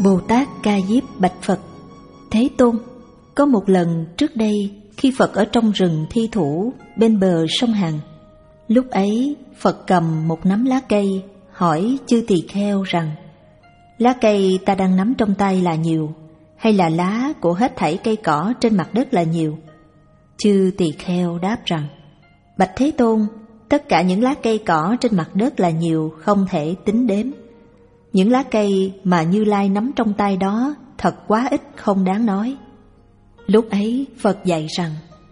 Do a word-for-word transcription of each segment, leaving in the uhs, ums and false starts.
Bồ Tát Ca Diếp bạch Phật: Thế Tôn, có một lần trước đây khi Phật ở trong rừng thi thủ bên bờ sông Hằng, lúc ấy Phật cầm một nắm lá cây hỏi chư tỳ kheo rằng: lá cây ta đang nắm trong tay là nhiều, hay là lá của hết thảy cây cỏ trên mặt đất là nhiều? Chư tỳ kheo đáp rằng: Bạch Thế Tôn, tất cả những lá cây cỏ trên mặt đất là nhiều, không thể tính đếm. Những lá cây mà Như Lai nắm trong tay đó thật quá ít, không đáng nói. Lúc ấy Phật dạy rằng: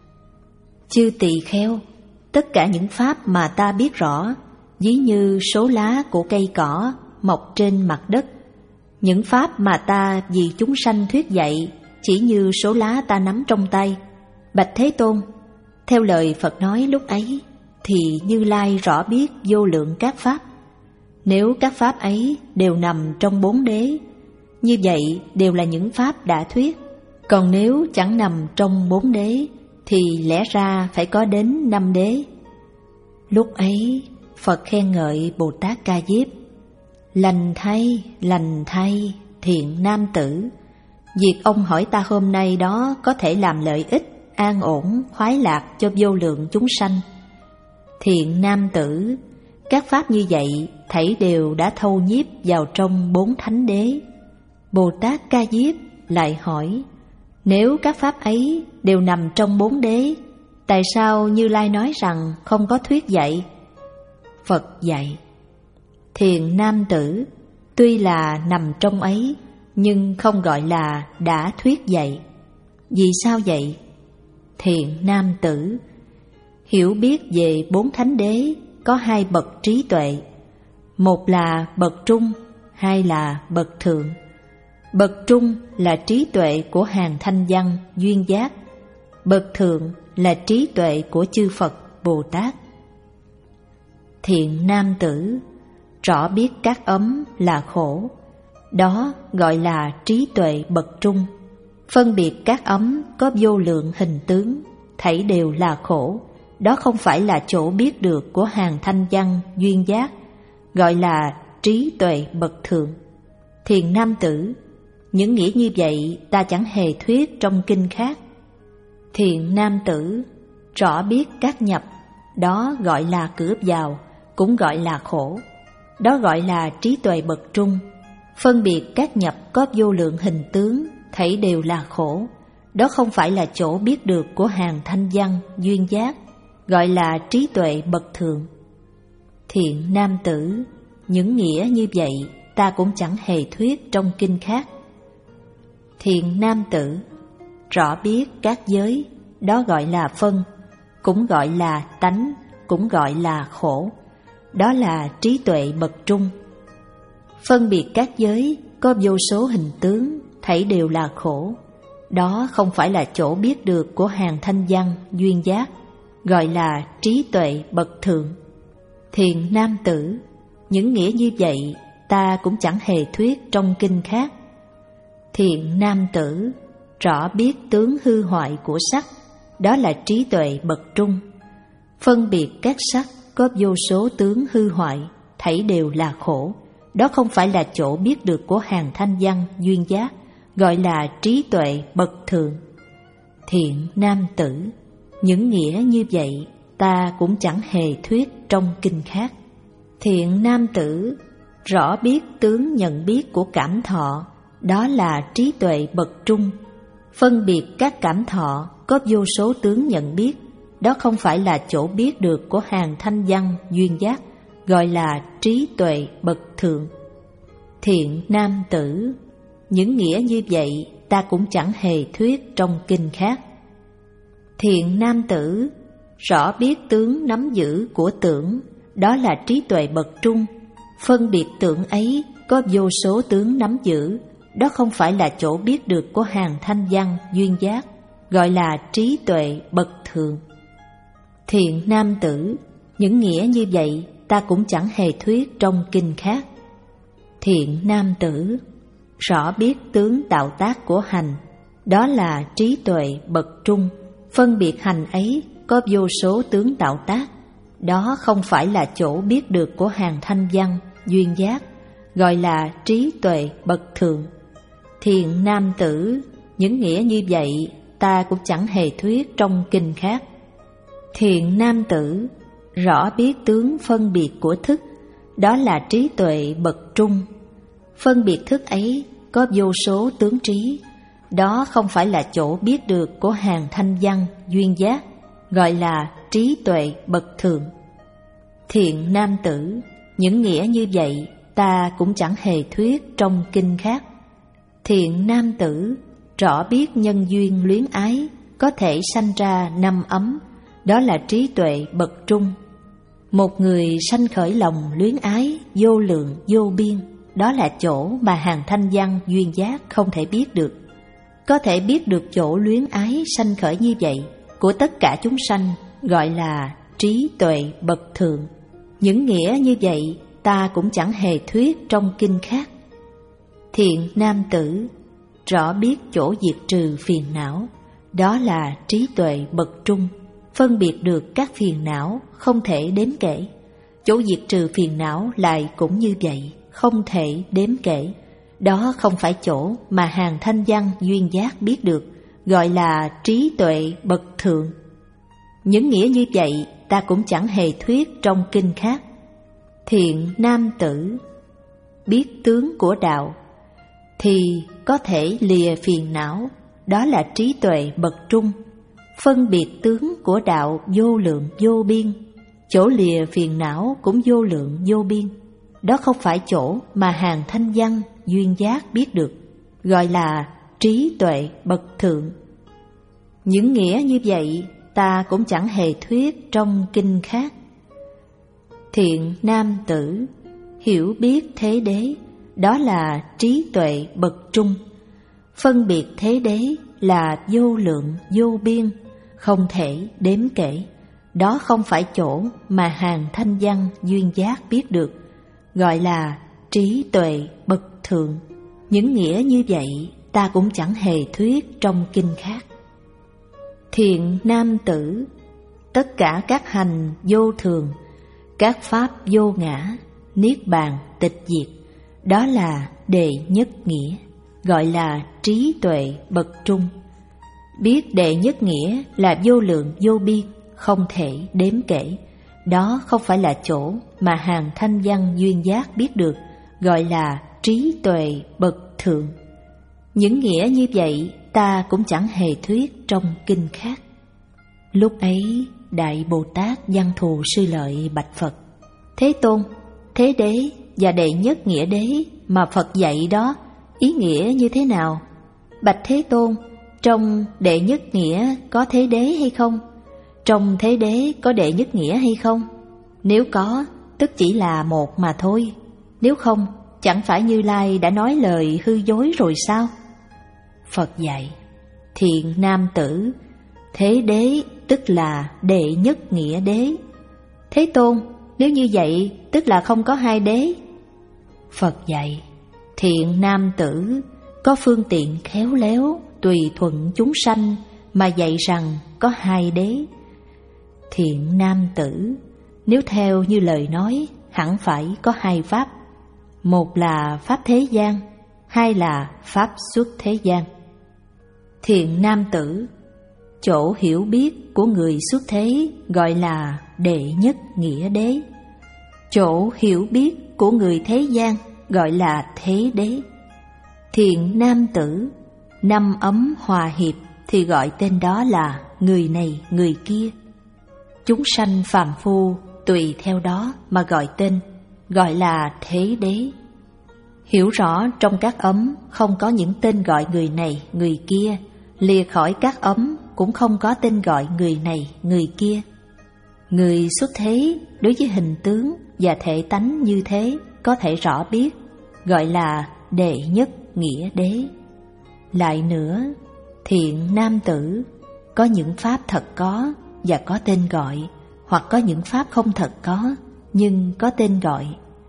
Chư tỳ kheo, tất cả những pháp mà ta biết rõ, ví như số lá của cây cỏ mọc trên mặt đất. Những pháp mà ta vì chúng sanh thuyết dạy chỉ như số lá ta nắm trong tay. Bạch Thế Tôn, theo lời Phật nói lúc ấy, thì Như Lai rõ biết vô lượng các pháp. Nếu các pháp ấy đều nằm trong bốn đế, như vậy đều là những pháp đã thuyết. Còn nếu chẳng nằm trong bốn đế, thì lẽ ra phải có đến năm đế. Lúc ấy Phật khen ngợi Bồ Tát Ca Diếp: Lành thay, lành thay, thiện nam tử, việc ông hỏi ta hôm nay đó có thể làm lợi ích, an ổn, khoái lạc cho vô lượng chúng sanh. Thiện nam tử, các pháp như vậy thảy đều đã thâu nhiếp vào trong bốn thánh đế. Bồ Tát Ca Diếp lại hỏi: Nếu các pháp ấy đều nằm trong bốn đế, tại sao Như Lai nói rằng không có thuyết dạy? Phật dạy: Thiện nam tử, tuy là nằm trong ấy, nhưng không gọi là đã thuyết dạy. Vì sao vậy? Thiện nam tử, hiểu biết về bốn thánh đế có hai bậc trí tuệ. Một là bậc trung, hai là bậc thượng. Bậc trung là trí tuệ của hàng thanh văn, duyên giác. Bậc thượng là trí tuệ của chư Phật, Bồ Tát. Thiện nam tử, rõ biết các ấm là khổ, đó gọi là trí tuệ bậc trung. Phân biệt các ấm có vô lượng hình tướng, thảy đều là khổ, đó không phải là chỗ biết được của hàng thanh văn, duyên giác, gọi là trí tuệ bậc thượng. Thiện nam tử, những nghĩa như vậy ta chẳng hề thuyết trong kinh khác. Thiện nam tử, rõ biết các nhập, đó gọi là cửa vào, cũng gọi là khổ, đó gọi là trí tuệ bậc trung. Phân biệt các nhập có vô lượng hình tướng, thảy đều là khổ, đó không phải là chỗ biết được của hàng thanh văn, duyên giác, gọi là trí tuệ bậc thượng. Thiện nam tử, những nghĩa như vậy ta cũng chẳng hề thuyết trong kinh khác. Thiện nam tử, rõ biết các giới, đó gọi là phân, cũng gọi là tánh, cũng gọi là khổ, đó là trí tuệ bậc trung. Phân biệt các giới có vô số hình tướng, thảy đều là khổ, đó không phải là chỗ biết được của hàng thanh văn, duyên giác, gọi là trí tuệ bậc thượng. Thiện nam tử, những nghĩa như vậy ta cũng chẳng hề thuyết trong kinh khác. Thiện nam tử, rõ biết tướng hư hoại của sắc, đó là trí tuệ bậc trung. Phân biệt các sắc có vô số tướng hư hoại, thảy đều là khổ, đó không phải là chỗ biết được của hàng thanh văn, duyên giác, gọi là trí tuệ bậc thượng. Thiện nam tử, những nghĩa như vậy ta cũng chẳng hề thuyết trong kinh khác. Thiện nam tử, rõ biết tướng nhận biết của cảm thọ, đó là trí tuệ bậc trung. Phân biệt các cảm thọ có vô số tướng nhận biết, đó không phải là chỗ biết được của hàng thanh văn, duyên giác, gọi là trí tuệ bậc thượng. Thiện nam tử, những nghĩa như vậy ta cũng chẳng hề thuyết trong kinh khác. Thiện nam tử, rõ biết tướng nắm giữ của tưởng, đó là trí tuệ bậc trung. Phân biệt tưởng ấy có vô số tướng nắm giữ, đó không phải là chỗ biết được của hàng thanh văn, duyên giác, gọi là trí tuệ bậc thượng. Thiện nam tử, những nghĩa như vậy ta cũng chẳng hề thuyết trong kinh khác. Thiện nam tử, rõ biết tướng tạo tác của hành, đó là trí tuệ bậc trung. Phân biệt hành ấy có vô số tướng tạo tác, đó không phải là chỗ biết được của hàng thanh văn, duyên giác, gọi là trí tuệ bậc thượng. Thiện nam tử, những nghĩa như vậy ta cũng chẳng hề thuyết trong kinh khác. Thiện nam tử, rõ biết tướng phân biệt của thức, đó là trí tuệ bậc trung. Phân biệt thức ấy có vô số tướng trí, đó không phải là chỗ biết được của hàng thanh văn duyên giác, gọi là trí tuệ bậc thượng. Thiện nam tử, những nghĩa như vậy ta cũng chẳng hề thuyết trong kinh khác. Thiện nam tử, rõ biết nhân duyên luyến ái có thể sanh ra năm ấm, đó là trí tuệ bậc trung. Một người sanh khởi lòng luyến ái vô lượng vô biên, đó là chỗ mà hàng thanh văn duyên giác không thể biết được. Có thể biết được chỗ luyến ái sanh khởi như vậy của tất cả chúng sanh, gọi là trí tuệ bậc thượng. Những nghĩa như vậy ta cũng chẳng hề thuyết trong kinh khác. Thiện nam tử, rõ biết chỗ diệt trừ phiền não, đó là trí tuệ bậc trung. Phân biệt được các phiền não không thể đếm kể. Chỗ diệt trừ phiền não lại cũng như vậy, không thể đếm kể. Đó không phải chỗ mà hàng thanh văn duyên giác biết được, gọi là trí tuệ bậc thượng. Những nghĩa như vậy ta cũng chẳng hề thuyết trong kinh khác. Thiện nam tử, biết tướng của đạo thì có thể lìa phiền não, đó là trí tuệ bậc trung. Phân biệt tướng của đạo vô lượng vô biên, chỗ lìa phiền não cũng vô lượng vô biên. Đó không phải chỗ mà hàng thanh văn duyên giác biết được, gọi là trí tuệ bậc thượng. Những nghĩa như vậy ta cũng chẳng hề thuyết trong kinh khác. Thiện nam tử, hiểu biết thế đế, đó là trí tuệ bậc trung. Phân biệt thế đế là vô lượng vô biên, không thể đếm kể. Đó không phải chỗ mà hàng thanh văn duyên giác biết được, gọi là trí tuệ bậc thượng. Những nghĩa như vậy ta cũng chẳng hề thuyết trong kinh khác. Thiện nam tử, tất cả các hành vô thường, các pháp vô ngã, niết bàn tịch diệt, đó là đệ nhất nghĩa, gọi là trí tuệ bậc trung. Biết đệ nhất nghĩa là vô lượng vô biên, không thể đếm kể. Đó không phải là chỗ mà hàng thanh văn duyên giác biết được, gọi là trí tuệ bậc thượng. Những nghĩa như vậy ta cũng chẳng hề thuyết trong kinh khác. Lúc ấy Đại Bồ Tát Văn Thù Sư Lợi bạch Phật: Thế Tôn, thế đế và đệ nhất nghĩa đế mà Phật dạy đó, ý nghĩa như thế nào? Bạch Thế Tôn, trong đệ nhất nghĩa có thế đế hay không? Trong thế đế có đệ nhất nghĩa hay không? Nếu có, tức chỉ là một mà thôi. Nếu không, chẳng phải Như Lai đã nói lời hư dối rồi sao? Phật dạy: Thiện nam tử, thế đế tức là đệ nhất nghĩa đế. Thế Tôn, nếu như vậy tức là không có hai đế. Phật dạy: Thiện nam tử, có phương tiện khéo léo tùy thuận chúng sanh mà dạy rằng có hai đế. Thiện nam tử, nếu theo như lời nói, hẳn phải có hai pháp. Một là pháp thế gian, hai là pháp xuất thế gian. Thiện nam tử, chỗ hiểu biết của người xuất thế gọi là đệ nhất nghĩa đế. Chỗ hiểu biết của người thế gian gọi là thế đế. Thiện nam tử, năm ấm hòa hiệp thì gọi tên đó là người này người kia. Chúng sanh phàm phu tùy theo đó mà gọi tên, gọi là thế đế. Hiểu rõ trong các ấm không có những tên gọi người này người kia, lìa khỏi các ấm cũng không có tên gọi người này người kia. Người xuất thế đối với hình tướng và thể tánh như thế có thể rõ biết, gọi là đệ nhất nghĩa đế. Lại nữa, thiện nam tử, có những pháp thật có và có tên gọi, hoặc có những pháp không thật có nhưng có tên gọi.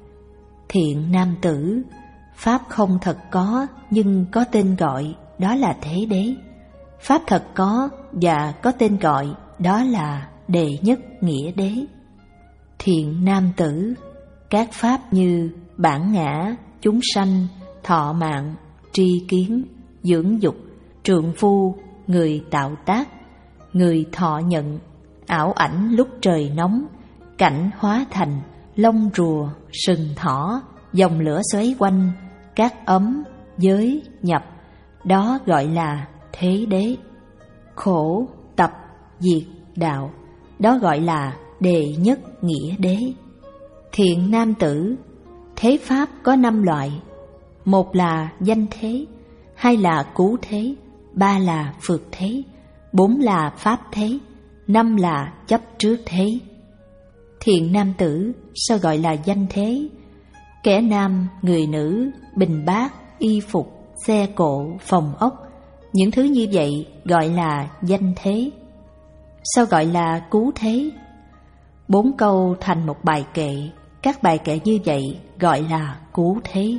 Thiện nam tử, pháp không thật có nhưng có tên gọi, đó là thế đế. Pháp thật có và có tên gọi, đó là đệ nhất nghĩa đế. Thiện nam tử, các pháp như bản ngã, chúng sanh, thọ mạng, tri kiến, dưỡng dục, trượng phu, người tạo tác, người thọ nhận, ảo ảnh lúc trời nóng, cảnh hóa thành, lông rùa, sừng thỏ, dòng lửa xoáy quanh, các ấm, giới, nhập, đó gọi là thế đế. Khổ, tập, diệt, đạo, đó gọi là đệ nhất nghĩa đế. Thiện nam tử, thế pháp có năm loại. Một là danh thế, hai là cứu thế, ba là phược thế, bốn là pháp thế, năm là chấp trước thế. Thiện nam tử sao gọi là danh thế? Kẻ nam, người nữ, bình bát, y phục, xe cộ, phòng ốc, những thứ như vậy gọi là danh thế. Sao gọi là cứu thế? Bốn câu thành một bài kệ, các bài kệ như vậy gọi là cứu thế.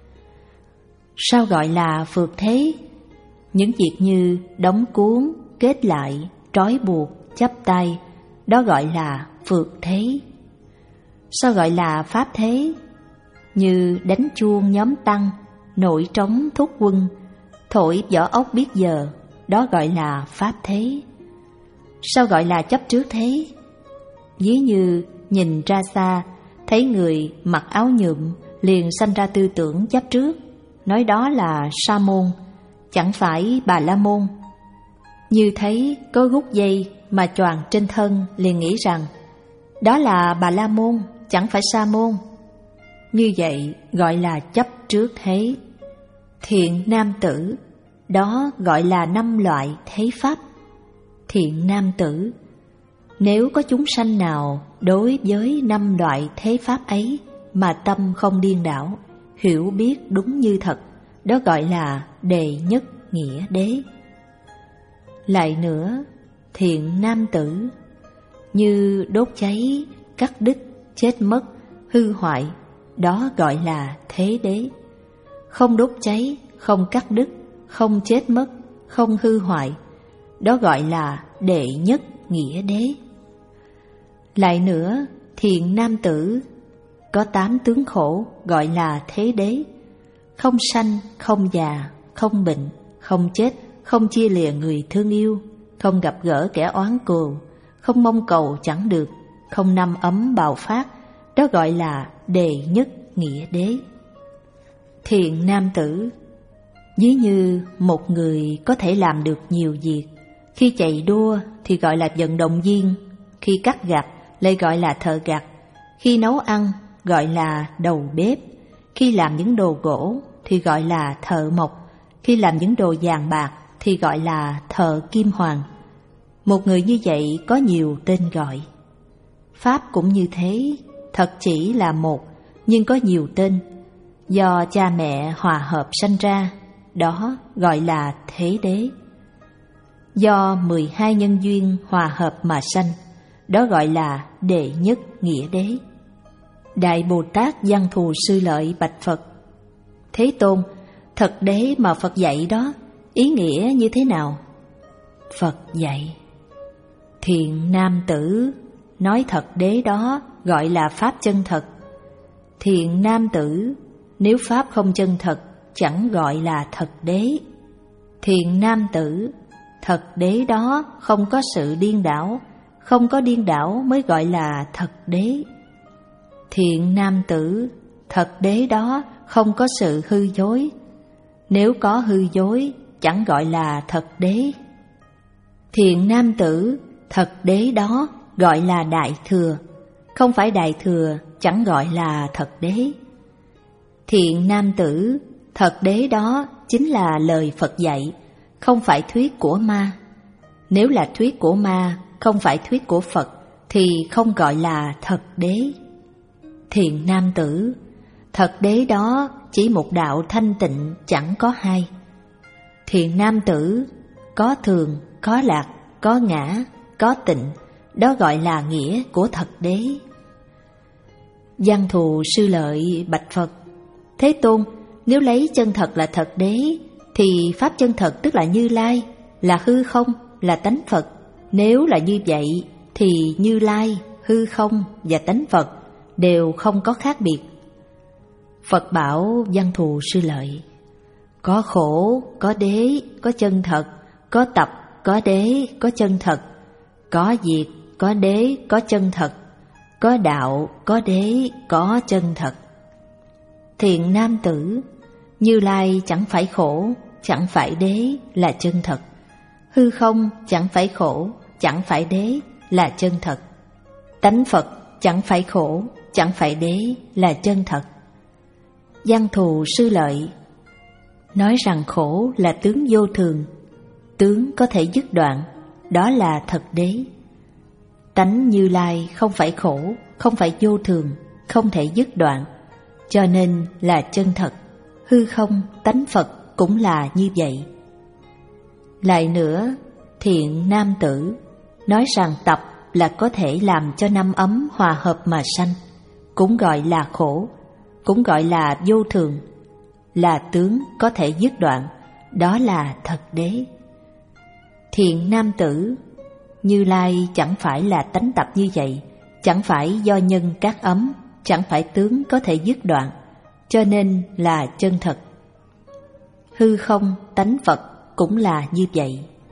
Sao gọi là phược thế? Những việc như đóng cuốn, kết lại, trói buộc, chắp tay, đó gọi là phược thế. Sao gọi là pháp thế? Như đánh chuông nhóm tăng, nổi trống thúc quân, thổi vỏ ốc biết giờ, đó gọi là pháp thế. Sao gọi là chấp trước thế? Ví như nhìn ra xa, thấy người mặc áo nhuộm liền sanh ra tư tưởng chấp trước, nói đó là sa môn, chẳng phải bà la môn. Như thấy có gút dây mà choàng trên thân liền nghĩ rằng đó là bà la môn, chẳng phải sa môn. Như vậy gọi là chấp trước thế. Thiện nam tử, đó gọi là năm loại thế pháp. Thiện nam tử, nếu có chúng sanh nào đối với năm loại thế pháp ấy mà tâm không điên đảo, hiểu biết đúng như thật, đó gọi là đệ nhất nghĩa đế. Lại nữa, thiện nam tử, như đốt cháy, cắt đứt, chết mất, hư hoại, đó gọi là thế đế. Không đốt cháy, không cắt đứt, không chết mất, không hư hoại, đó gọi là đệ nhất nghĩa đế. Lại nữa, thiện nam tử, có tám tướng khổ gọi là thế đế. Không sanh, không già, không bệnh, không chết, không chia lìa người thương yêu, không gặp gỡ kẻ oán cừu, không mong cầu chẳng được, không năm ấm bạo phát, đó gọi là đệ nhất nghĩa đế. Thiện nam tử, ví như một người có thể làm được nhiều việc, khi chạy đua thì gọi là vận động viên, khi cắt gặt lại gọi là thợ gặt, khi nấu ăn gọi là đầu bếp, khi làm những đồ gỗ thì gọi là thợ mộc, khi làm những đồ vàng bạc thì gọi là thợ kim hoàng. Một người như vậy có nhiều tên gọi. Pháp cũng như thế, thật chỉ là một, nhưng có nhiều tên, do cha mẹ hòa hợp sanh ra, đó gọi là thế đế. Do mười hai nhân duyên hòa hợp mà sanh, đó gọi là đệ nhất nghĩa đế. Đại Bồ Tát Văn Thù Sư Lợi bạch Phật: Thế Tôn, thật đế mà Phật dạy đó, ý nghĩa như thế nào? Phật dạy: Thiện nam tử, nói thật đế đó gọi là pháp chân thật. Thiện nam tử, nếu pháp không chân thật, chẳng gọi là thật đế. Thiện nam tử, thật đế đó không có sự điên đảo, không có điên đảo mới gọi là thật đế. Thiện nam tử, thật đế đó không có sự hư dối, nếu có hư dối chẳng gọi là thật đế. Thiện nam tử, thật đế đó gọi là đại thừa, không phải đại thừa chẳng gọi là thật đế. Thiện nam tử, thật đế đó chính là lời Phật dạy, không phải thuyết của ma. Nếu là thuyết của ma, không phải thuyết của Phật, thì không gọi là thật đế. Thiện nam tử, thật đế đó chỉ một đạo thanh tịnh chẳng có hai. Thiện nam tử, có thường, có lạc, có ngã, có tịnh, đó gọi là nghĩa của thật đế. Văn Thù Sư Lợi bạch Phật: Thế Tôn, nếu lấy chân thật là thật đế, thì pháp chân thật tức là Như Lai, là hư không, là tánh Phật. Nếu là như vậy, thì Như Lai, hư không và tánh Phật đều không có khác biệt. Phật bảo Văn Thù Sư Lợi: Có khổ, có đế, có chân thật, có tập, có đế, có chân thật, có diệt, có đế, có chân thật, có đạo, có đế, có chân thật. Thiện nam tử, Như Lai chẳng phải khổ, chẳng phải đế là chân thật. Hư không chẳng phải khổ, chẳng phải đế là chân thật. Tánh Phật chẳng phải khổ, chẳng phải đế là chân thật. Văn Thù Sư Lợi nói rằng khổ là tướng vô thường, tướng có thể dứt đoạn, đó là thật đế. Tánh Như Lai không phải khổ, không phải vô thường, không thể dứt đoạn, cho nên là chân thật. Hư không, tánh Phật cũng là như vậy. Lại nữa, thiện nam tử nói rằng tập là có thể làm cho năm ấm hòa hợp mà sanh, cũng gọi là khổ, cũng gọi là vô thường, là tướng có thể dứt đoạn, đó là thật đế. Thiện nam tử, Như Lai chẳng phải là tánh tập như vậy, chẳng phải do nhân các ấm, chẳng phải tướng có thể dứt đoạn, cho nên là chân thật. Hư không, tánh Phật cũng là như vậy.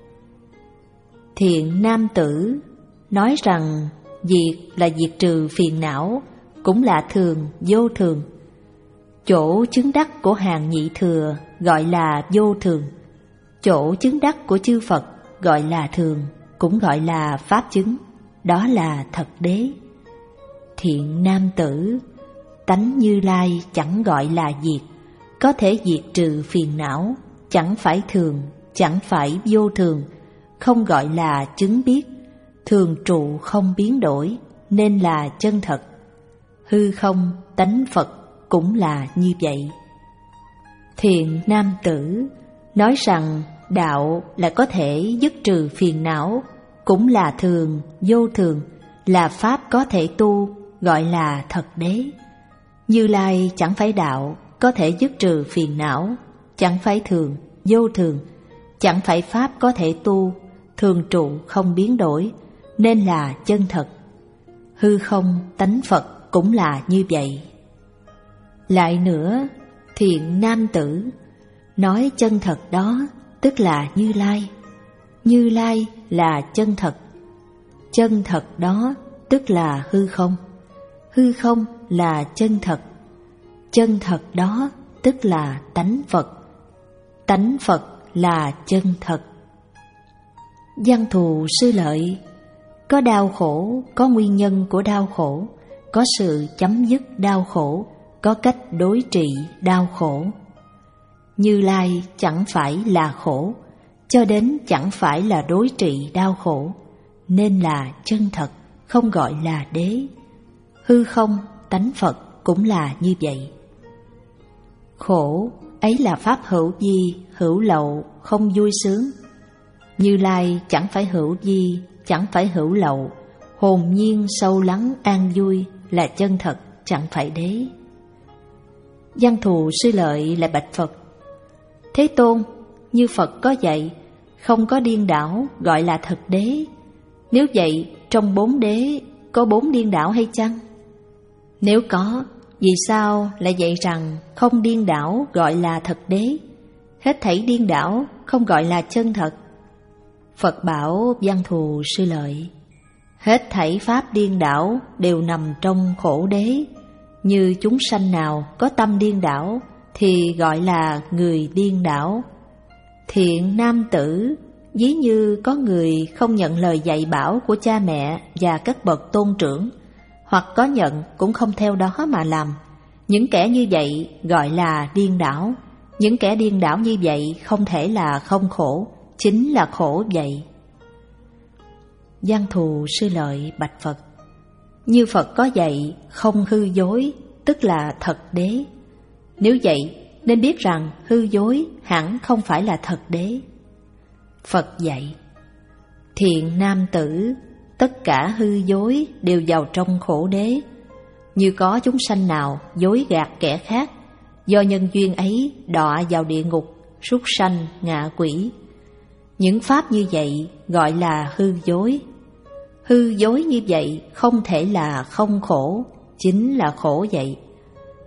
Thiện nam tử nói rằng diệt là diệt trừ phiền não, cũng là thường, vô thường. Chỗ chứng đắc của hàng nhị thừa gọi là vô thường, chỗ chứng đắc của chư Phật gọi là thường, cũng gọi là pháp chứng, đó là thật đế. Thiện nam tử, tánh Như Lai chẳng gọi là diệt, có thể diệt trừ phiền não, chẳng phải thường, chẳng phải vô thường, không gọi là chứng biết, thường trụ không biến đổi, nên là chân thật. Hư không, tánh Phật cũng là như vậy. Thiện nam tử nói rằng đạo là có thể dứt trừ phiền não, cũng là thường, vô thường, là pháp có thể tu, gọi là thật đế. Như Lai chẳng phải đạo có thể dứt trừ phiền não, chẳng phải thường, vô thường, chẳng phải pháp có thể tu, thường trụ không biến đổi, nên là chân thật. Hư không, tánh Phật cũng là như vậy. Lại nữa, thiện nam tử nói chân thật đó tức là Như Lai. Như Lai là chân thật, chân thật đó tức là hư không, hư không là chân thật, chân thật đó tức là tánh Phật, tánh Phật là chân thật. Văn Thù Sư Lợi, có đau khổ, có nguyên nhân của đau khổ, có sự chấm dứt đau khổ, có cách đối trị đau khổ. Như Lai chẳng phải là khổ, cho đến chẳng phải là đối trị đau khổ, nên là chân thật, không gọi là đế. Hư không, tánh Phật cũng là như vậy. Khổ ấy là pháp hữu vi, hữu lậu, không vui sướng. Như Lai chẳng phải hữu vi, chẳng phải hữu lậu, hồn nhiên sâu lắng an vui, là chân thật, chẳng phải đế. Văn Thù Sư Lợi lại bạch Phật: Thế Tôn, như Phật có dạy, không có điên đảo gọi là thật đế. Nếu vậy, trong bốn đế có bốn điên đảo hay chăng? Nếu có, vì sao lại dạy rằng không điên đảo gọi là thật đế, hết thảy điên đảo không gọi là chân thật? Phật bảo Văn Thù Sư Lợi: hết thảy pháp điên đảo đều nằm trong khổ đế. Như chúng sanh nào có tâm điên đảo thì gọi là người điên đảo. Thiện nam tử, ví như có người không nhận lời dạy bảo của cha mẹ và các bậc tôn trưởng, hoặc có nhận cũng không theo đó mà làm, những kẻ như vậy gọi là điên đảo. Những kẻ điên đảo như vậy không thể là không khổ, chính là khổ vậy. Văn Thù Sư Lợi bạch Phật: như Phật có dạy không hư dối, tức là thật đế. Nếu vậy, nên biết rằng hư dối hẳn không phải là thật đế. Phật dạy: thiện nam tử, tất cả hư dối đều vào trong khổ đế. Như có chúng sanh nào dối gạt kẻ khác, do nhân duyên ấy đọa vào địa ngục, súc sanh, ngạ quỷ. Những pháp như vậy gọi là hư dối. Hư dối như vậy không thể là không khổ, chính là khổ vậy.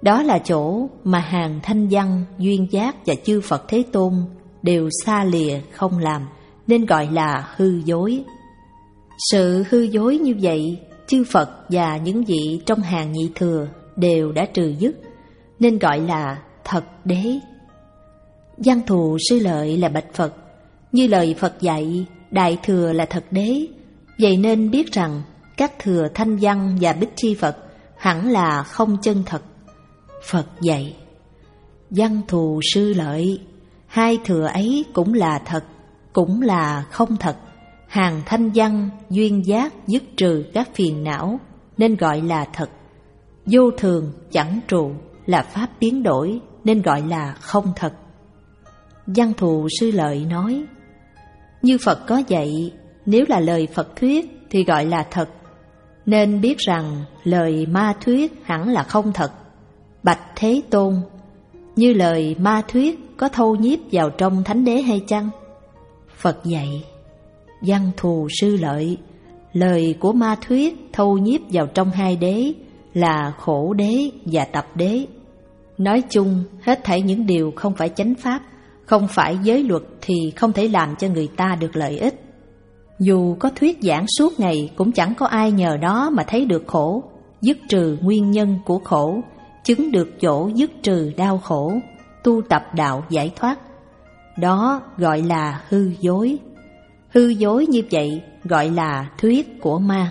Đó là chỗ mà hàng Thanh Văn, Duyên Giác và chư Phật Thế Tôn đều xa lìa không làm, nên gọi là hư dối. Sự hư dối như vậy, chư Phật và những vị trong hàng nhị thừa đều đã trừ dứt, nên gọi là thật đế. Văn Thù Sư Lợi là bạch Phật, như lời Phật dạy, Đại Thừa là thật đế, vậy nên biết rằng các thừa Thanh Văn và Bích Chi Phật hẳn là không chân thật. Phật dạy: Văn Thù Sư Lợi, hai thừa ấy cũng là thật, cũng là không thật. Hàng Thanh Văn, Duyên Giác dứt trừ các phiền não, nên gọi là thật. Vô thường chẳng trụ là pháp biến đổi, nên gọi là không thật. Văn Thù Sư Lợi nói: Như Phật có dạy, nếu là lời Phật thuyết thì gọi là thật, nên biết rằng lời ma thuyết hẳn là không thật. Bạch Thế Tôn, như lời ma thuyết có thâu nhiếp vào trong thánh đế hay chăng? Phật dạy: Văn Thù Sư Lợi, lời của ma thuyết thâu nhiếp vào trong hai đế là khổ đế và tập đế. Nói chung, hết thảy những điều không phải chánh pháp, không phải giới luật thì không thể làm cho người ta được lợi ích. Dù có thuyết giảng suốt ngày cũng chẳng có ai nhờ đó mà thấy được khổ, dứt trừ nguyên nhân của khổ, chứng được chỗ dứt trừ đau khổ, tu tập đạo giải thoát. Đó gọi là hư dối. Hư dối như vậy gọi là thuyết của ma.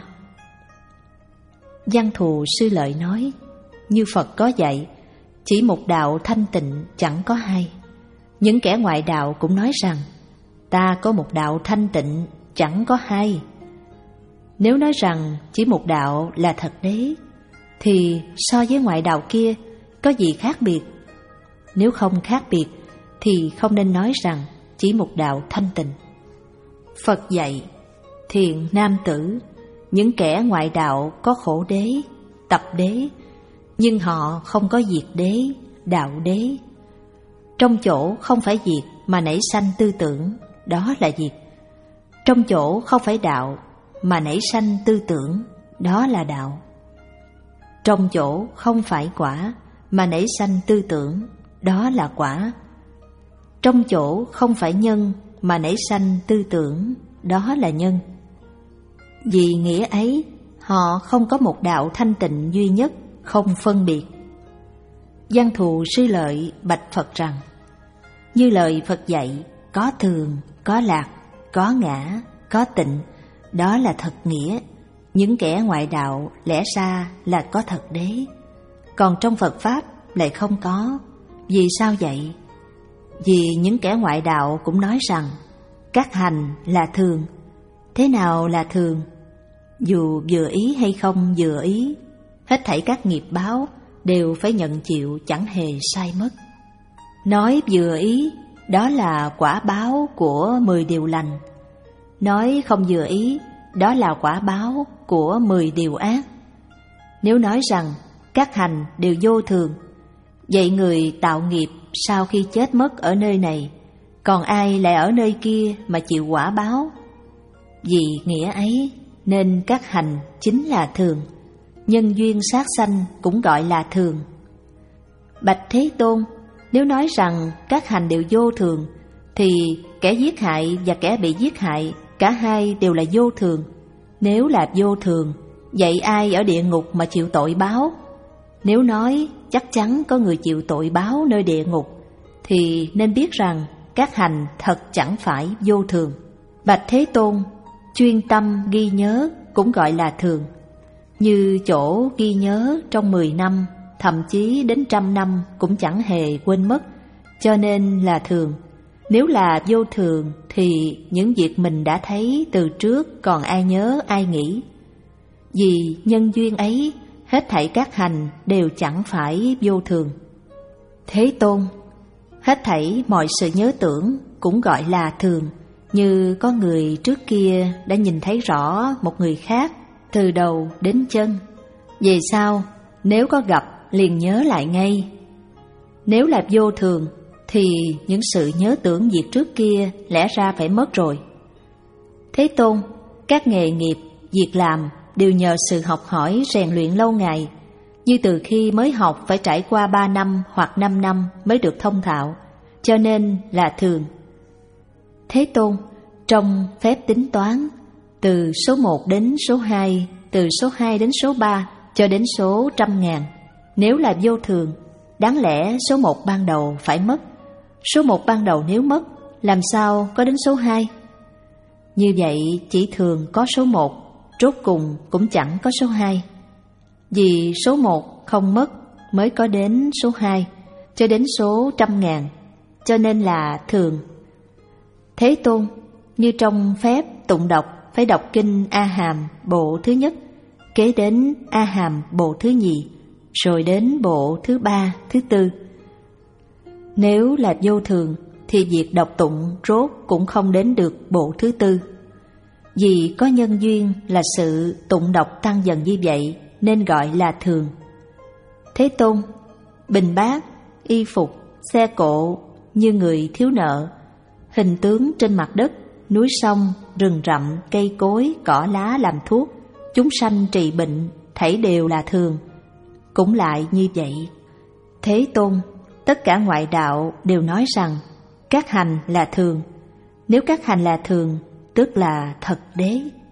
Văn Thù Sư Lợi nói: Như Phật có dạy, chỉ một đạo thanh tịnh chẳng có hai. Những kẻ ngoại đạo cũng nói rằng ta có một đạo thanh tịnh chẳng có hai. Nếu nói rằng chỉ một đạo là thật đế, thì so với ngoại đạo kia có gì khác biệt? Nếu không khác biệt thì không nên nói rằng chỉ một đạo thanh tịnh. Phật dạy: Thiện nam tử, những kẻ ngoại đạo có khổ đế, tập đế, nhưng họ không có diệt đế, đạo đế. Trong chỗ không phải diệt mà nảy sanh tư tưởng, đó là diệt. Trong chỗ không phải đạo mà nảy sanh tư tưởng, đó là đạo. Trong chỗ không phải quả mà nảy sanh tư tưởng, đó là quả. Trong chỗ không phải nhân mà nảy sanh tư tưởng, đó là nhân. Vì nghĩa ấy, họ không có một đạo thanh tịnh duy nhất, không phân biệt. Văn Thù Sư Lợi bạch Phật rằng: Như lời Phật dạy, có thường, có lạc, có ngã, có tịnh, đó là thật nghĩa. Những kẻ ngoại đạo lẽ ra là có thật đế, còn trong Phật Pháp lại không có. Vì sao vậy? Vì những kẻ ngoại đạo cũng nói rằng các hành là thường. Thế nào là thường? Dù vừa ý hay không vừa ý, hết thảy các nghiệp báo đều phải nhận chịu, chẳng hề sai mất. Nói vừa ý, đó là quả báo của mười điều lành. Nói không vừa ý, đó là quả báo của mười điều ác. Nếu nói rằng các hành đều vô thường, vậy người tạo nghiệp sau khi chết mất ở nơi này, còn ai lại ở nơi kia mà chịu quả báo? Vì nghĩa ấy nên các hành chính là thường, nhân duyên sát sanh cũng gọi là thường. Bạch Thế Tôn, nếu nói rằng các hành đều vô thường, thì kẻ giết hại và kẻ bị giết hại, cả hai đều là vô thường. Nếu là vô thường, vậy ai ở địa ngục mà chịu tội báo? Nếu nói chắc chắn có người chịu tội báo nơi địa ngục, thì nên biết rằng các hành thật chẳng phải vô thường. Bạch Thế Tôn, chuyên tâm ghi nhớ cũng gọi là thường. Như chỗ ghi nhớ trong mười năm, thậm chí đến trăm năm cũng chẳng hề quên mất, cho nên là thường. Nếu là vô thường thì những việc mình đã thấy từ trước còn ai nhớ ai nghĩ. Vì nhân duyên ấy, hết thảy các hành đều chẳng phải vô thường. Thế Tôn, hết thảy mọi sự nhớ tưởng cũng gọi là thường. Như có người trước kia đã nhìn thấy rõ một người khác từ đầu đến chân, về sau nếu có gặp liền nhớ lại ngay. Nếu là vô thường thì những sự nhớ tưởng việc trước kia lẽ ra phải mất rồi. Thế Tôn, các nghề nghiệp, việc làm đều nhờ sự học hỏi rèn luyện lâu ngày, như từ khi mới học phải trải qua ba năm hoặc năm năm mới được thông thạo, cho nên là thường. Thế Tôn, trong phép tính toán, từ số một đến số hai, từ số hai đến số ba cho đến số trăm ngàn, nếu là vô thường, đáng lẽ số một ban đầu phải mất. Số một ban đầu nếu mất, làm sao có đến số hai? Như vậy chỉ thường có số một, rốt cùng cũng chẳng có số hai. Vì số một không mất mới có đến số hai, cho đến số trăm ngàn, cho nên là thường. Thế Tôn, như trong phép tụng đọc phải đọc kinh A Hàm bộ thứ nhất, kế đến A Hàm bộ thứ nhì, rồi đến bộ thứ ba, thứ tư. Nếu là vô thường thì việc đọc tụng rốt cũng không đến được bộ thứ tư. Vì có nhân duyên là sự tụng đọc tăng dần như vậy nên gọi là thường. Thế Tôn, bình bát, y phục, xe cộ như người thiếu nợ, hình tướng trên mặt đất, núi sông, rừng rậm, cây cối, cỏ lá làm thuốc, chúng sanh trị bệnh, thảy đều là thường. Cũng lại như vậy. Thế Tôn, tất cả ngoại đạo đều nói rằng các hành là thường. Nếu các hành là thường, tức là thật đế.